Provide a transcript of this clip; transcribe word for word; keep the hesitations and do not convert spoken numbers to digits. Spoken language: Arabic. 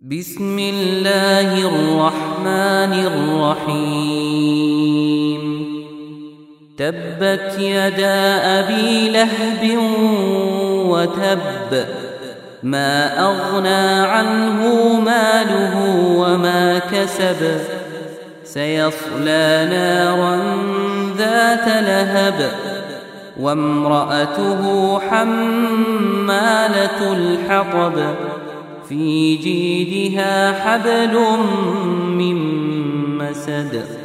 بسم الله الرحمن الرحيم تبت يدا أبي لهب وتب ما أغنى عنه ماله وما كسب سيصلى نارا ذات لهب وامرأته حمالة الحطب في جيدها حبل من مسد